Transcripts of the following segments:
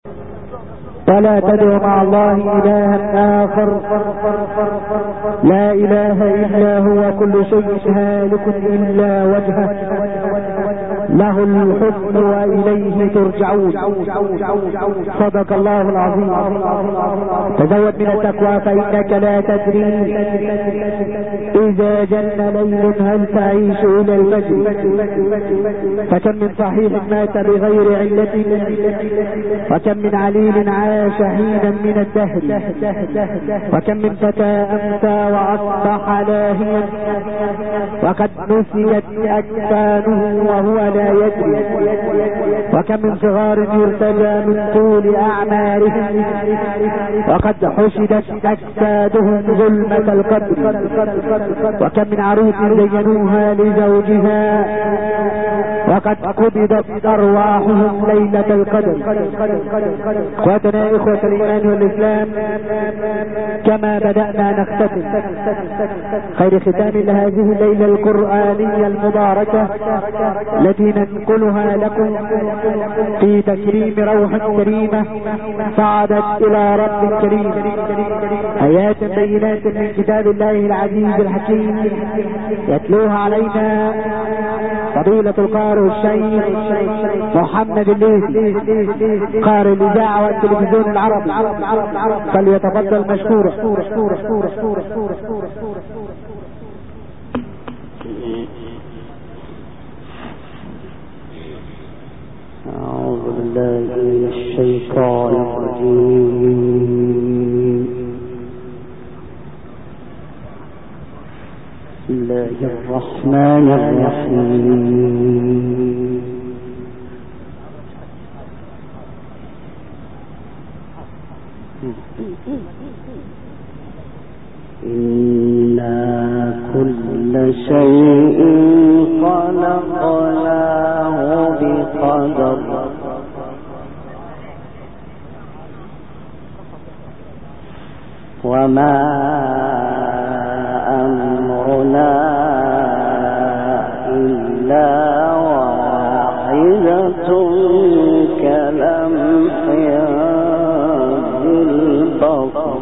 ولا تدع مع الله إلها آخر لا إله إلا هو، كل شيء هالك إلا وجهه، له الحكم وإليه ترجعون. صدق الله العظيم. تزود من التقوى فإنك لا تدري إذا جن ليل هل تعيش إلى الفجر. فكم من صحيح مات بغير علة، وكم من عليل عاش حينا من الدهر، وكم من فتى أمسى وأصبح لاهيا وقد نسيت أجفانه وهو لا يدري، وكم من صغار يرتجى من طول أعمارهم وقد حشدت أجسادهم ظلمة القبر، وكم من عروس زينوها لزوجها وقد قبضت أرواحهم ليلة القدر. اخواتنا إخوة الإيمان والإسلام، كما بدأنا نختتم خير ختام لهذه الليلة القرآنية المباركة التي ننقلها لكم في تكريم روح كريمة صعدت إلى رب كريم، آيات بينات من كتاب الله العزيز الحكيم يتلوها علينا فضيلة القارئ الشيخ محمد الليثي قارئ الإذاعة والتلفزيون العربي، فليتفضل مشكورا. أعوذ بالله من الشيطان الرجيم. بسم الله الرحمن الرحيم. إنا كل شيء خلقناه بقدر، وما أمرنا إلا واحدة كلمح بالبصر.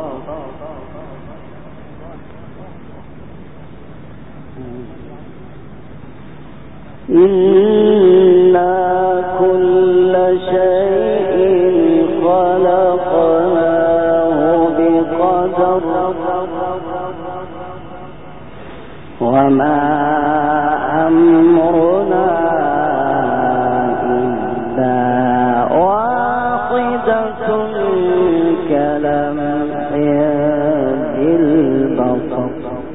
إنا كل شيء خلقناه بقدر، وما أمرنا إلا واحدة كلمح بالبصر.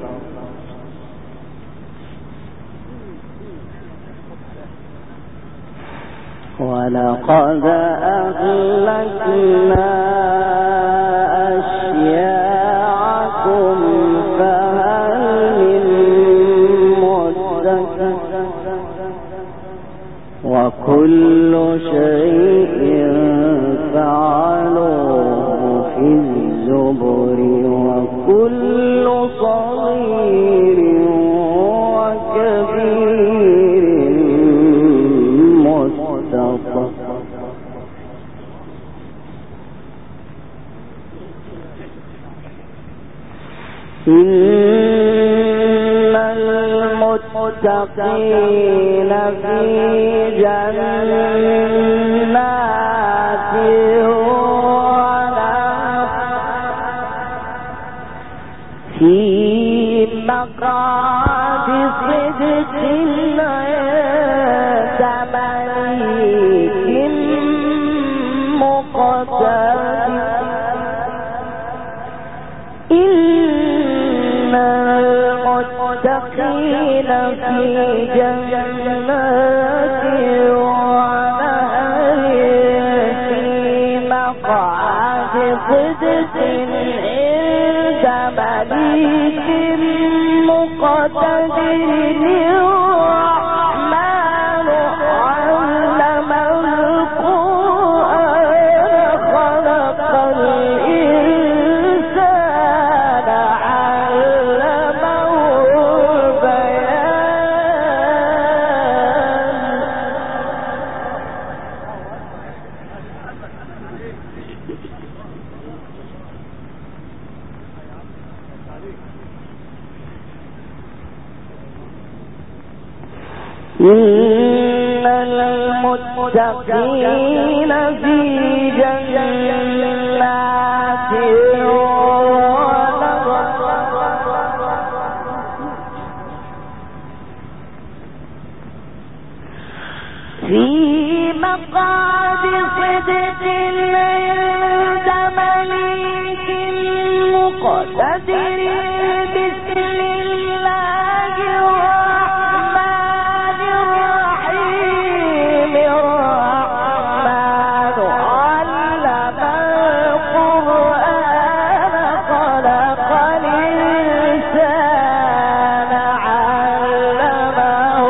ولقد أهلكنا أشياعكم فهل من مدكر، وكل شيء فعلوه في الزبر، وكل صغير وكبير مستطر. إن المتقين في جنات في مقعد صدق عند مليك مقتدر. إن المتقين في جنات ونهر في مقعد صدق عند مليك مقتدر. الرحمن علم القرآن خلق الإنسان علمه البيان. إن المتقين في جنات في مقعد صدق عند مليك مقتدر بسم الله الرحمن الرحيم الرحمن علم القرآن خلق الإنسان علمه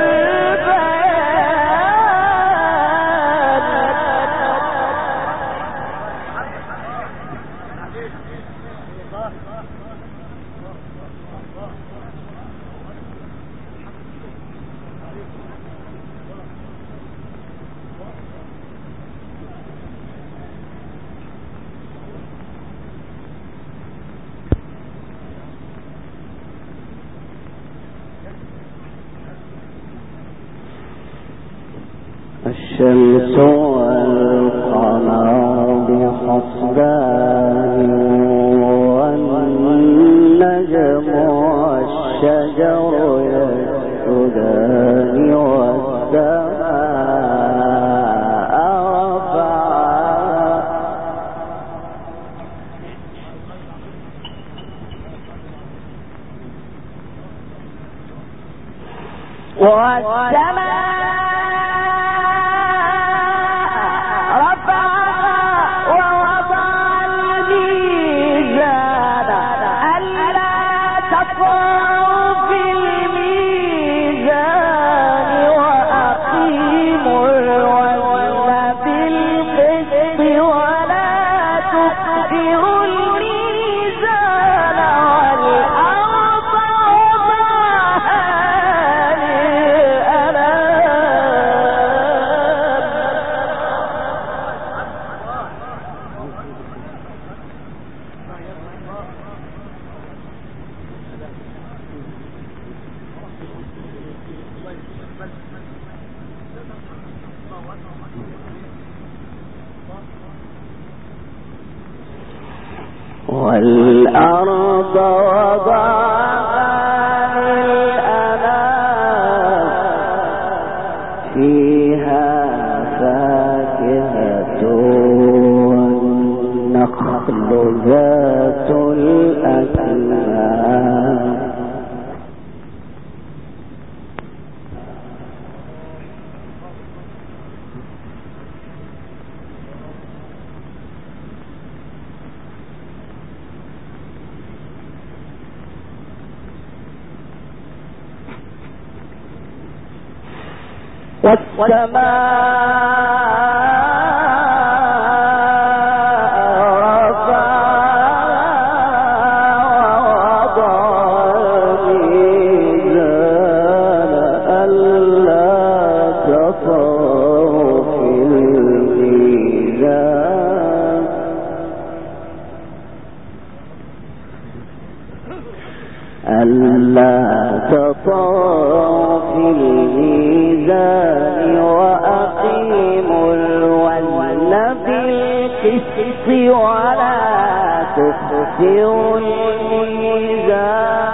الشمس والقمر بحسبان والنجم والشجر يسجدان والسماء رفعها والسماء والأرض وضعها للأنام فيها فاكهة والنخل ذات الأكمام ألا تطغوا في الميزان وأقيموا الوزن بالقسط ولا تخسروا الميزان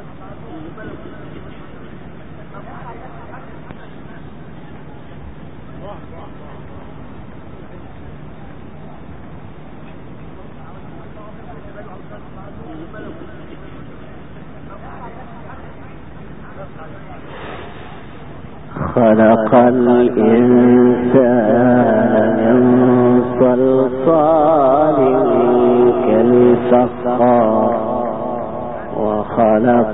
خلق الإنسان من صلصال كالفخار وخلق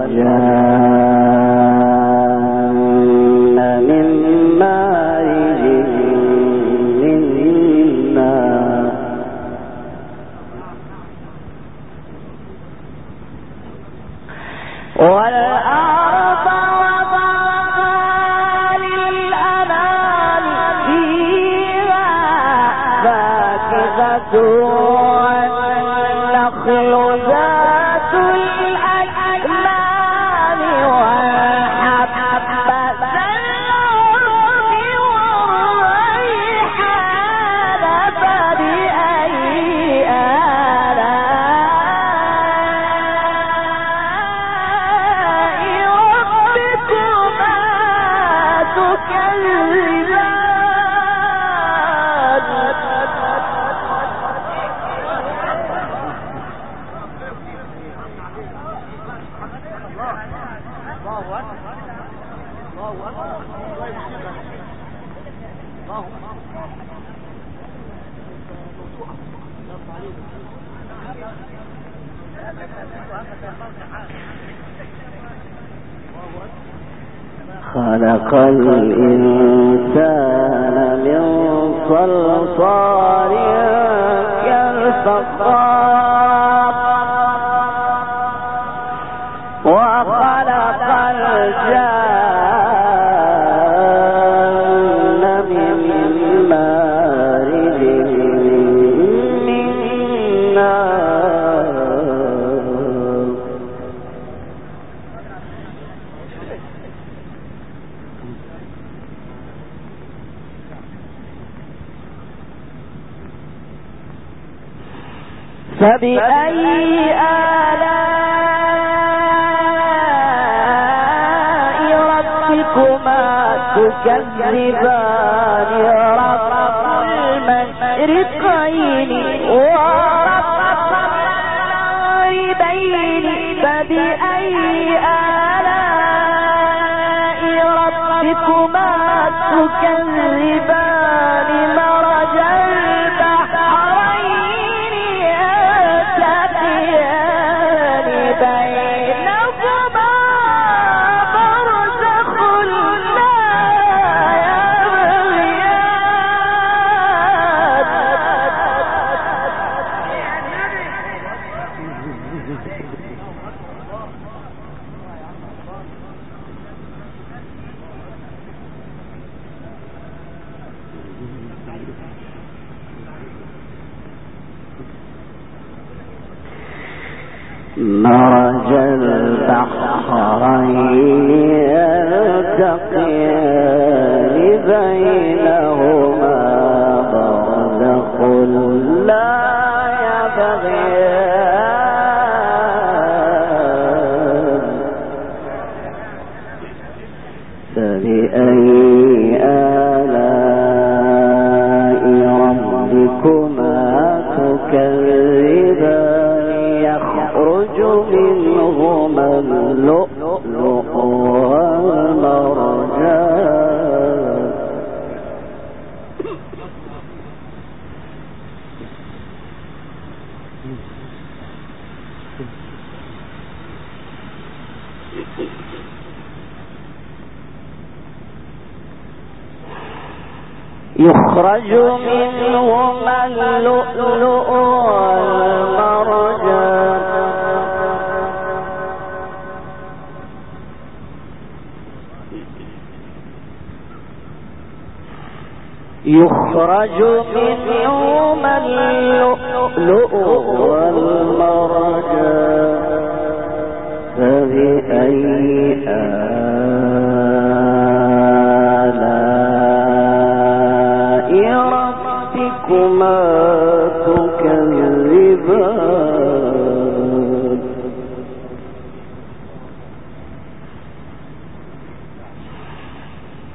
الجان من مارج من نار والأرض وضعها للأنام فيها فاكهة والنخل ذات الأكمام والحب ذا العصف والريحان فبأي خلق الإنسان من صلصال كالفخار وخلق الجان من مارج من نار فبأي آلاء ربكما تكذبان رب المشرقين ورب المغربين فبأي آلاء ربكما تكذبان مرج البحرين يلتقيان بينهما برزخ لا مرج البحرين يلتقيان بينهما برزخ لا يبغيان فبأي آلاء ربكما تكذبان يخرج منهما اللؤلؤ والمرجان يخرج منهما اللؤلؤ والمرجان يخرج منهما اللؤلؤ والمرجان فبأي آلاء ربكما تكذبان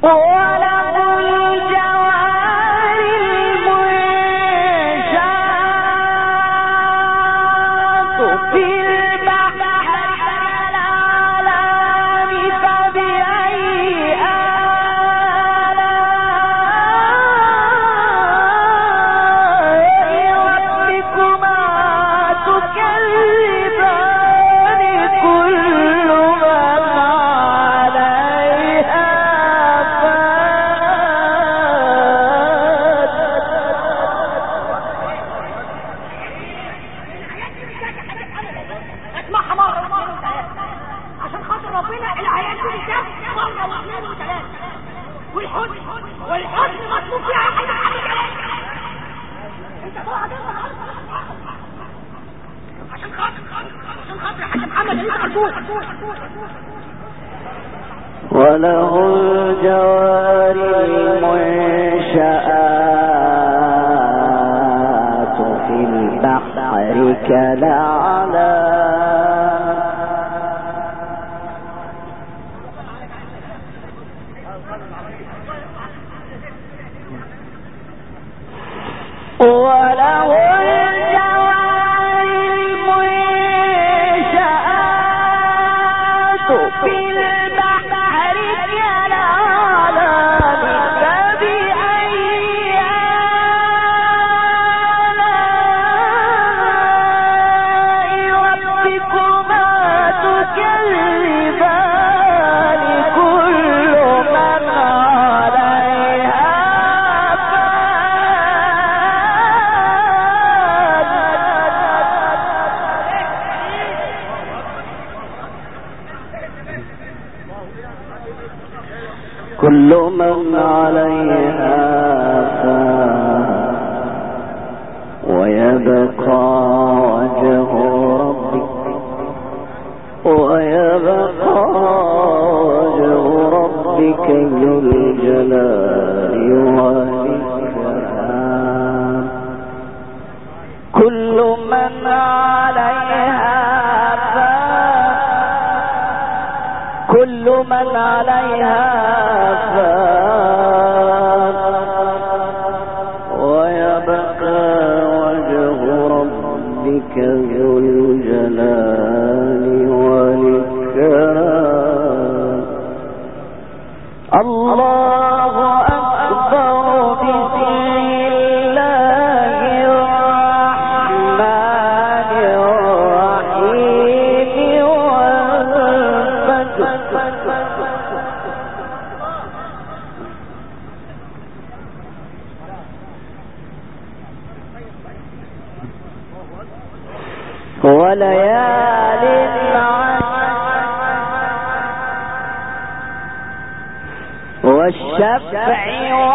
وله الجوار المنشآت في البحر كالأعلام وله كل من عليها فان ويبقى وجه ربك ذو الجلال والإكرام كل من عليها فان كل من عليها ويبقى وجه ربك ذو الجلال والإكرام الله أكبر بسم الله الرحمن الرحيم والفجر وليال والشفع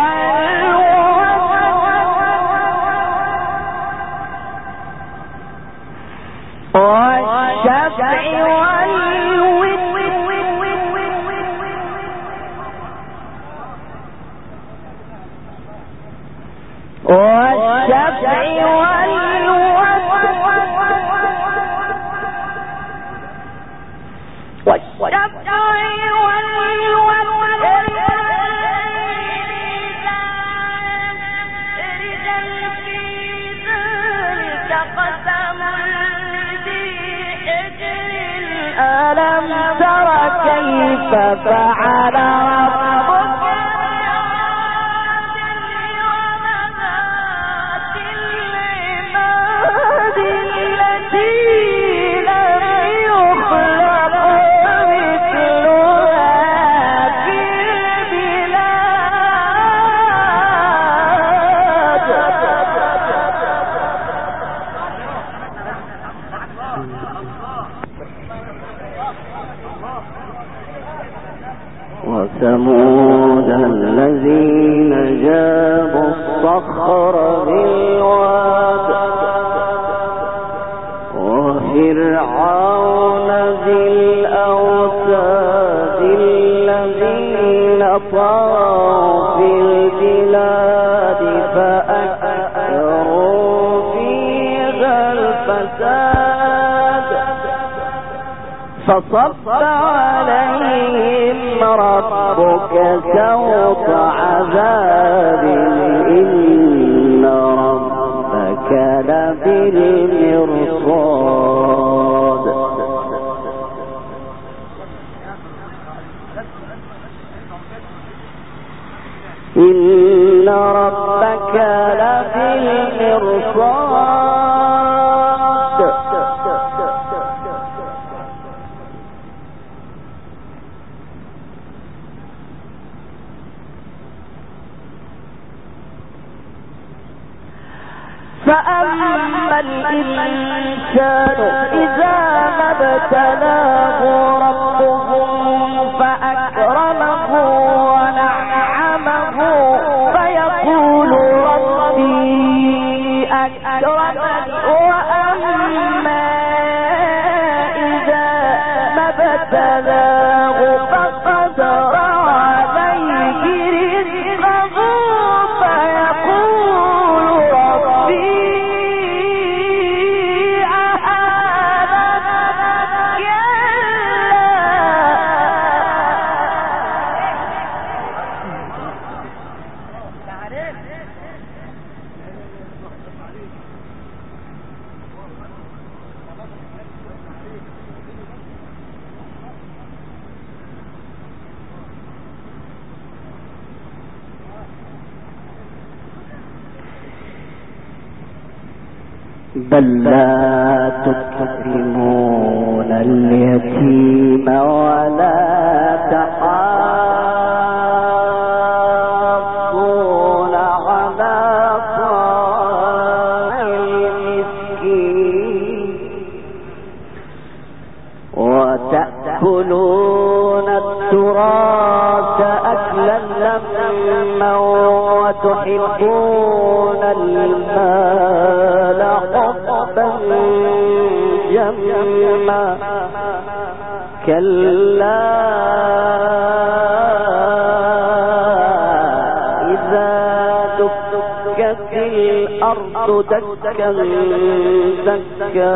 ألم تر كيف فعل ربك بعاد العماد التي لم يخلق مثلها في البلاد وثمود الذين جابوا الصخر بالواد وفرعون ذي الأوتاد الذين طغوا في البلاد فأكثروا فيها الفساد فصب عليهم ربك سوط عذاب إن ربك لبالمرصاد إن ربك لبالمرصاد فأما الإنسان إذا ما ابتلاه ربه فأكرمه ونعمه فيقول ربي أكرمن وأما إذا ما ابتلاه فقدر عليه رزقه فيقول ربي بل لا تكرمون اليتيم ولا تحاضون على طعام المسكين وتأكلون التراث أكلا لما وتحبون المال حبا جما كلا إذا دكت الأرض دكا دكا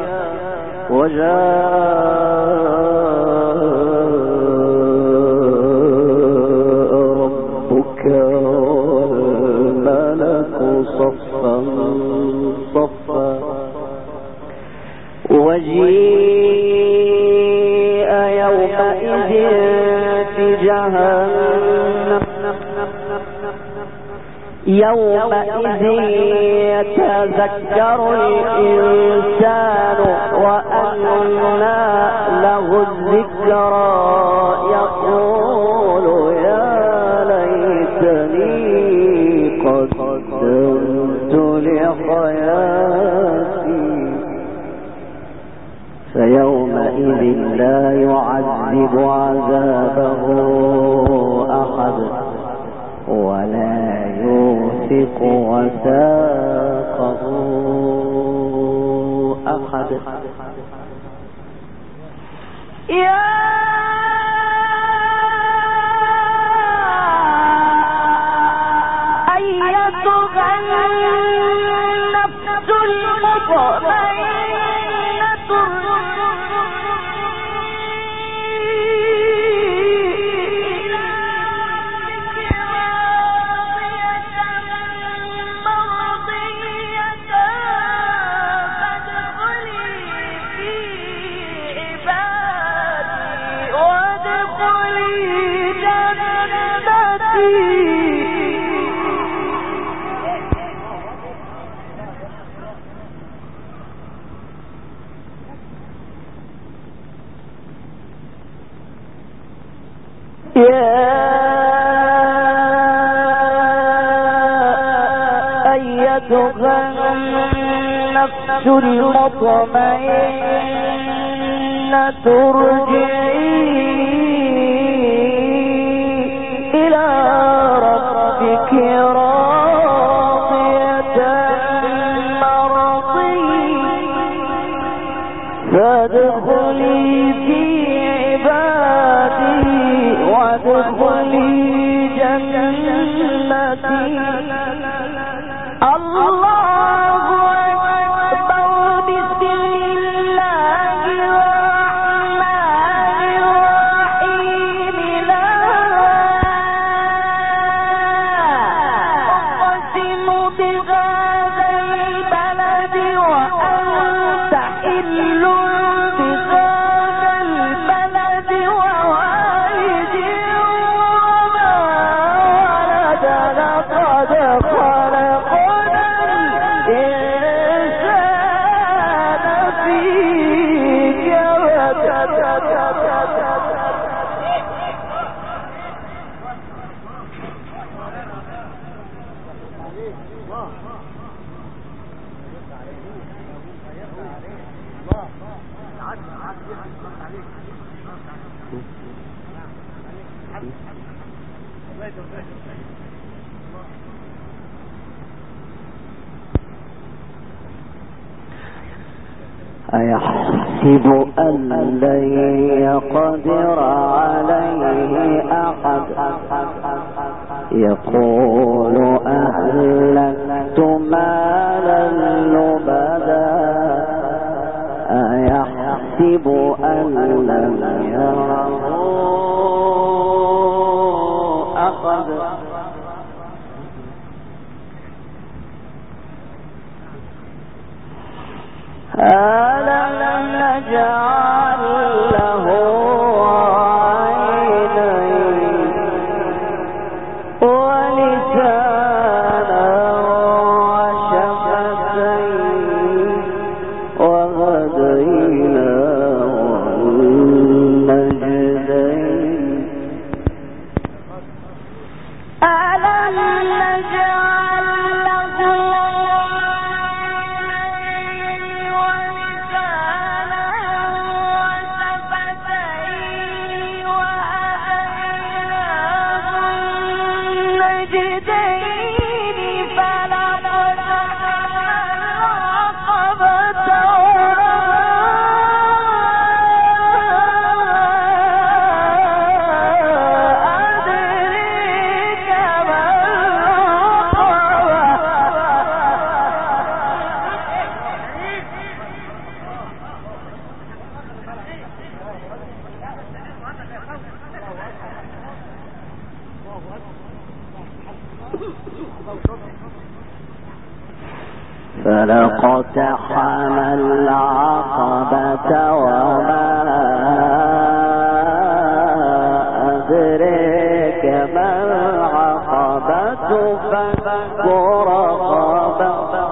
وجاء ربك والملك صفا صفا وجيء يومئذ بجهنم يومئذ يتذكر الإنسان وأنى له الذكرى يقول يا ليتني قدمت لحياتي فيومئذ لا يعذب عذابه أحد ولا يوثق وثاقه أحد يا أيتها النفس المطمئنة النفس المطمئنة ارجعي إلى ربك راضية مرضية فادخلي في عبادي وادخلي جنتي. الله أكبر. بسم الله الرحمن أيحسب أن لن يقدر عليه أحد يقول أهلكت مالا لبدا أيحسب أن لم يره أحد ألم نجعل له عينين ولسانا وشفتين وهديناه النجدين ألم نجعل له فلقتحم العقبة وما أدريك ما العقبة فك رقبة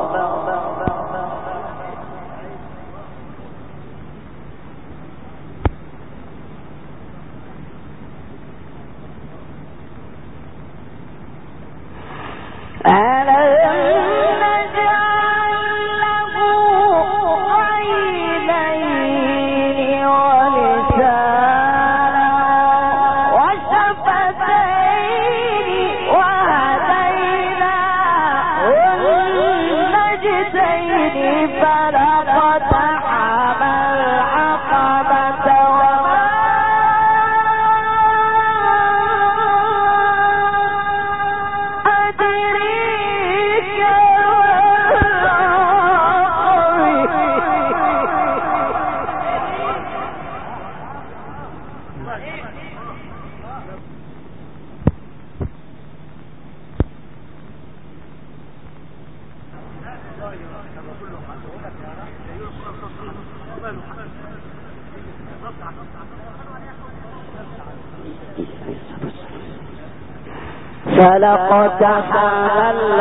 فلقتحم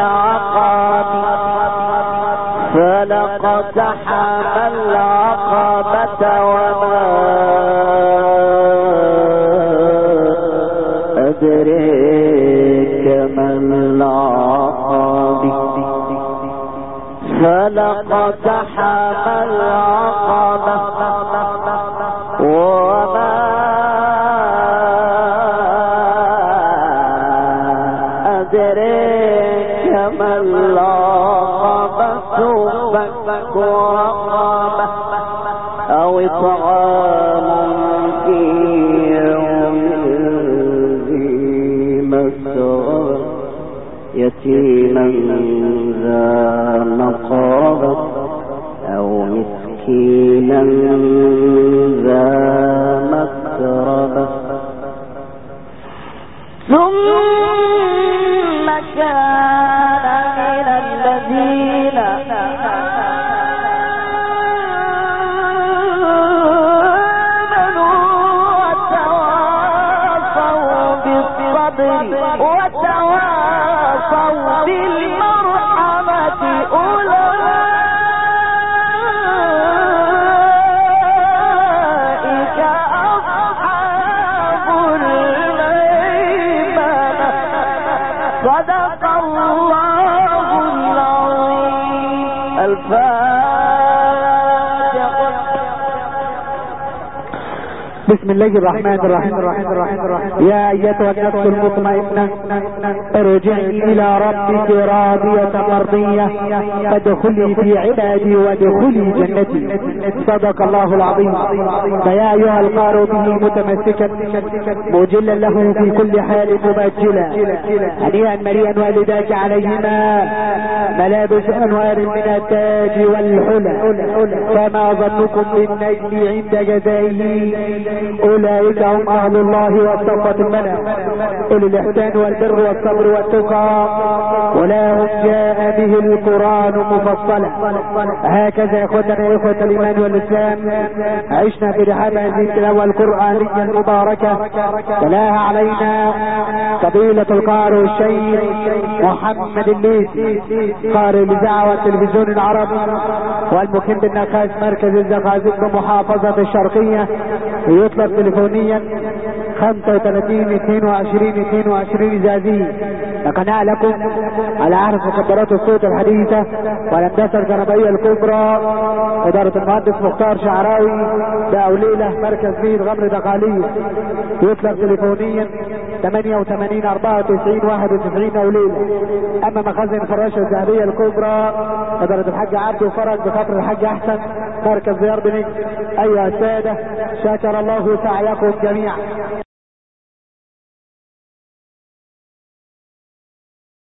العقبة وما أدريك ما العقبة فلقتحم العقبة وما أدريك ما العقبة فك رقبة أو طعام في يوم ذي مسغبة يتيما ذا مقربة أو مسكينا ذا متربة ثم كان من الذين آمنوا وتواصوا بالصبر وتواصوا بالمرحمة أولئك أصحاب الميمنة صدق الله العظيم. الفاتحة. بسم الله الرحمن الرحيم. يا ايتها النفس المطمئنة ارجعي الى ربك راضية مرضية فادخلي في عبادي وادخلي جنتي. صدق الله العظيم. فيا ايها القارئ به متمسكا مجلا له في كل حال مبجلا هنيئا مريئا والداك عليهما ملابس انوار من التاج والحلى فما ظنكم بالنجم عند جزائه اولئك هم اهل الله والصفوة الملا اولي الاحسان والبر والصبر والتقى ولاهم جاء به القرآن مفصلا. هكذا اخوتنا اخوة الايمان والاسلام عشنا في رحاب هذه التلاوة القرآنية المباركة تلاها علينا فضيلة القارئ الشيخ محمد الليثي قارئ الاذاعة والتلفزيون العربي والمقيم بالنقاش مركز الزقازيق بمحافظة الشرقية. يطلب تليفونيا 35-22-22 زازي. لقناة لكم على عهد مكبرات الصوت الحديثة والهندسة الكهربائية الكبرى إدارة المهندس مختار شعراوي بأوليلة مركز بيت غمر دقالية. يطلب تليفونيا 88-94-91 أوليلة. أما مخازن الفراشة الذهبية الكبرى إدارة الحاج عبد وفرج بفطر الحاج أحسن مركز زيار بنجم. أيها السادة شكر الله سعيكم جميعا.